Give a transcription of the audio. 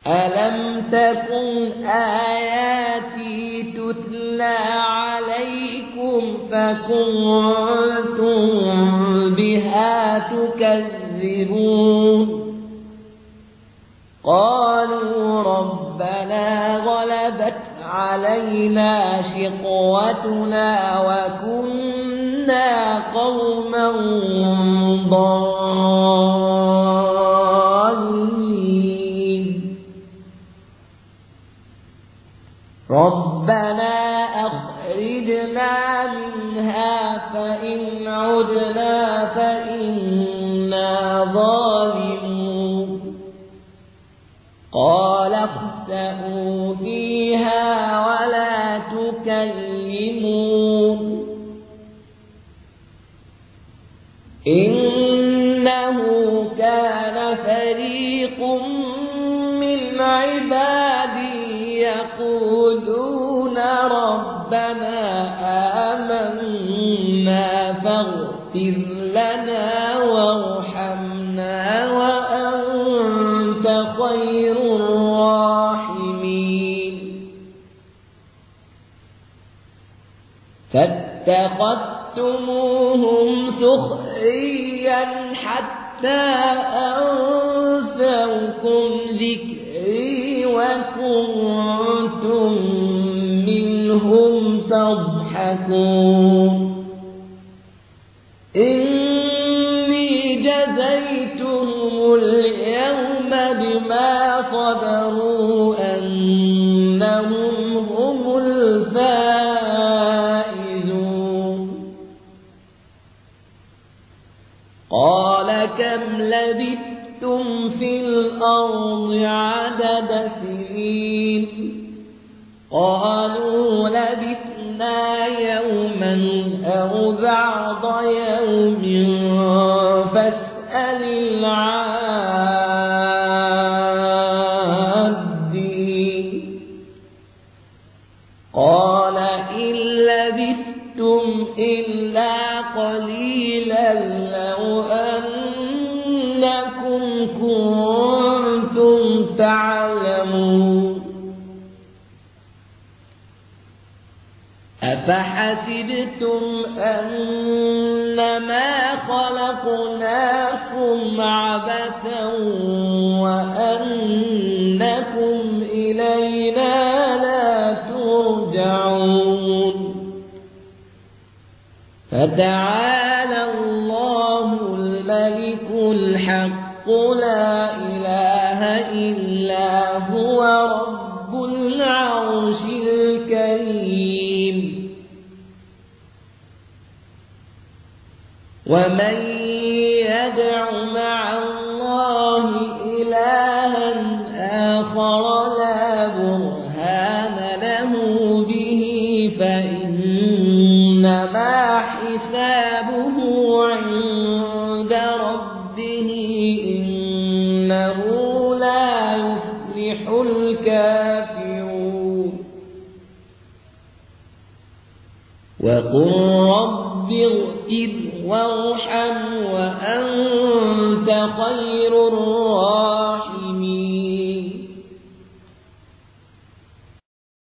ألم تكن آياتي تتلى عليكم فكنتم بها تكذبون قالوا ربنا غلبت علينا شقوتنا وكنا قوما ضالين ربنا أخرجنا منها فإن عدنا فإنا ظالمون قال اخسئوا فيها ولا تكلمون إنه كان فريق من عبادي يقولون ربنا آمنا فاغفر لنا وارحمنا وأنت خير الراحمين فاتخذتموهم سخريا حتى أنسوكم ذكري وكنتم منهم تضحكون إني جزيتهم اليوم بما صبروا أنهم هم الفائزون قال كم لبثتم في الأرض عدد سنين قالوا لبثنا يوما أو بعض يوم فاسأل العادين قال إن لبثتم إلا قليلا لو أنكم كنتم تعلمون أفحسبتم أنما خلقناكم عبثا وأنكم إلينا لا ترجعون فتعالى الله الملك الحق لا إله إلا هو رب العرش الكريم ومن يدع مع الله إلها آخر لا برهان له به فإنما حسابه عند ربه إنه لا يفلح الكافرون وقل رب اغفر وارحم وأنت خير الراحمين